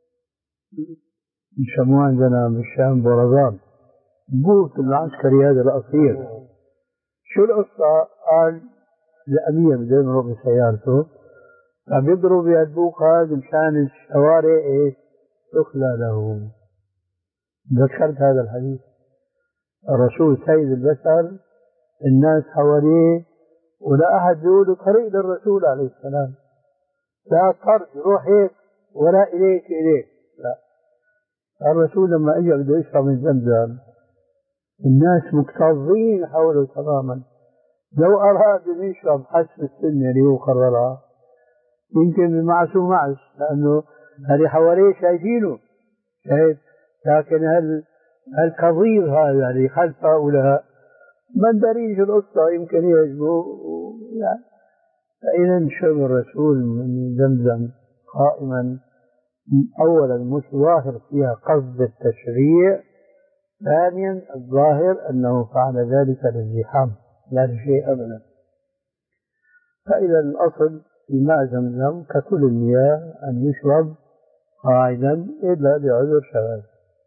يسموه عندنا بالشام برزان، بوق العسكري هذا الأصيل. شو القصة؟ قال الأمير بده يضرب بسيارته فبيضرب بهالبوق هذا مشان الشوارع ايش تخلى له. ذكرت هذا الحديث. الرسول سيد البشر، الناس حواليه ولا أحد بيقول طريق للرسول عليه السلام، لا طرد روح هيك ولا إليك إليك، لا. الرسول لما أجى بده يشرب من زمزم الناس مكتظين حوله تماما، لو أراد أن يشرب حسب السنة اللي هو قررها يمكن معس ومعس، لأنه هذه حواليه شايفينه شايف، لكن هل الكظيظ هذا اللي خلف هؤلاء من دريش القصة يمكن يعجبه يعني. فإذا شرب الرسول من زمزم قائما أولا مش ظاهر فيها قصد التشريع، ثانيا الظاهر أنه فعل ذلك للزحام لا لشيء أبدا. فإذا الأصل في ماء زمزم ككل المياه أن يشرب قاعدا إلا بعذر شرعي.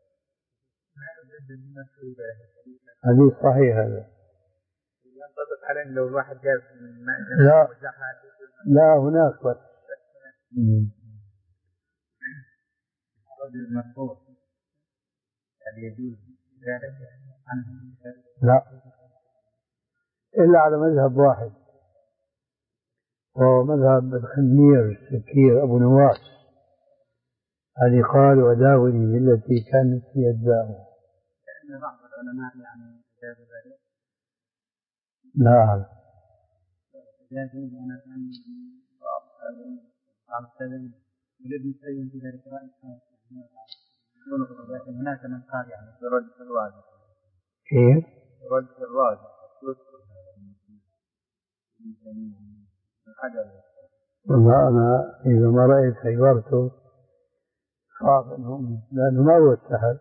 حديث صحيح هذا. ينطبق على لو الواحد جاب من ماء لا لا هناك بس الرجل المرفوع يعني يجوز ذلك عنه لا إلا على مذهب واحد وهو مذهب الخمير السكير أبو نواس، هذه قال وداوني بالتي كانت في الداء. لأن بعض العلماء يعني جاب ذلك. لا يجوز أنا كان بعض السبب ولابن السيد في ذلك رأي لكن هناك من قال يعني برد الراجع. كيف؟ رد الراجع والله أنا إذا ما رأيت حيورته صعب أنهم، لأنه ما هو السحر.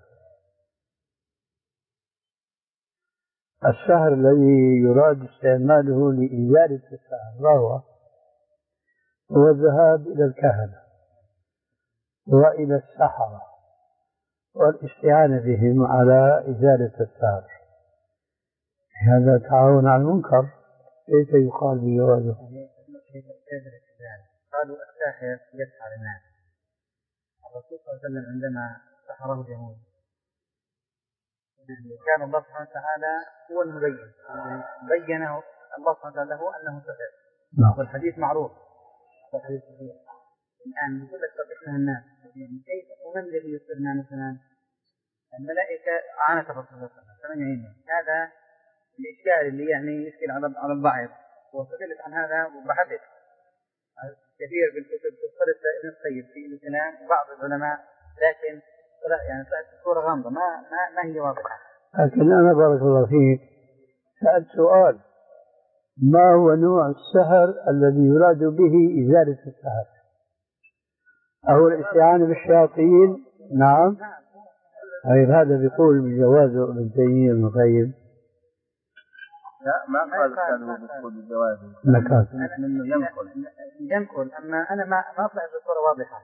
السحر الذي يراد استعماله لإزالة السحر وهو هو الذهاب إلى الكهنة وإلى السحرة والاستعانة بهم على إزالة السحر، هذا تعاون على المنكر، كيف يقال بجوازه؟ قالوا الساحر يسحر الناس. الرسول صلى الله عليه وسلم عندما سحره اليهود كان الله سبحانه وتعالى هو المبين، بينه الله سبحانه وتعالى له أنه سحر. نعم. والحديث معروف والحديث صحيح. الآن يقول لك صدقنا الناس كيف ومن الذي يسرنا مثلا؟ الملائكة عانت الرسول صلى الله عليه وسلم فمن يعينه. هذا الإشكال اللي يعني يشكل على على البعض، وسئلت عن هذا وبحثت كثير بالكتب تختلف ابن القيم في الكلام بعض العلماء، لكن لا يعني طلعت الصورة غامضة ما ما ما هي واضحة. لكن أنا بارك الله فيك سألت سؤال: ما هو نوع السحر الذي يراد به إزالة السحر؟ أو الاستعانة بالشياطين؟ نعم. طيب هذا بيقول بجوازه ابن تيمية ابن القيم؟ لا ما قال كانوا بيقول بجوازه، لكن منه ينقل ينقل أما أنا ما ما طلعت الصورة واضحة.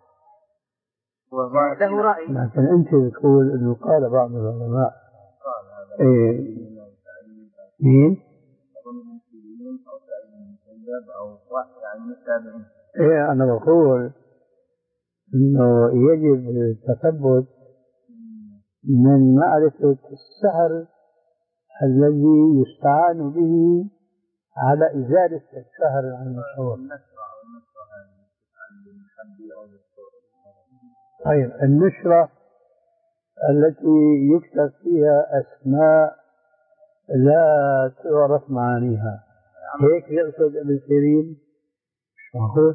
له رأي. لكن أنت بتقول إنه قال بعض العلماء. قال هذا. إيه. مين؟ أو سعيد أو واحد يعني من التابعين. إيه أنا بقول إنه يجب التثبت من معرفة السحر الذي يستعان به على إزالة السحر عن المشهور. طيب النشرة التي يكتب فيها أسماء لا تعرف معانيها، هيك يقصد ابن سيرين؟ معقول؟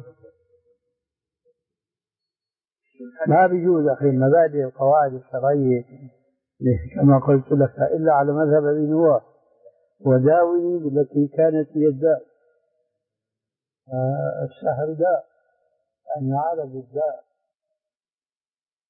ما بيجوز أخي مبادئ القواعد الشرعية كما قلت لك إلا على مذهب أبي نواس وداوني بالتي كانت هي الداء. السحر داء أن يعالج الداء.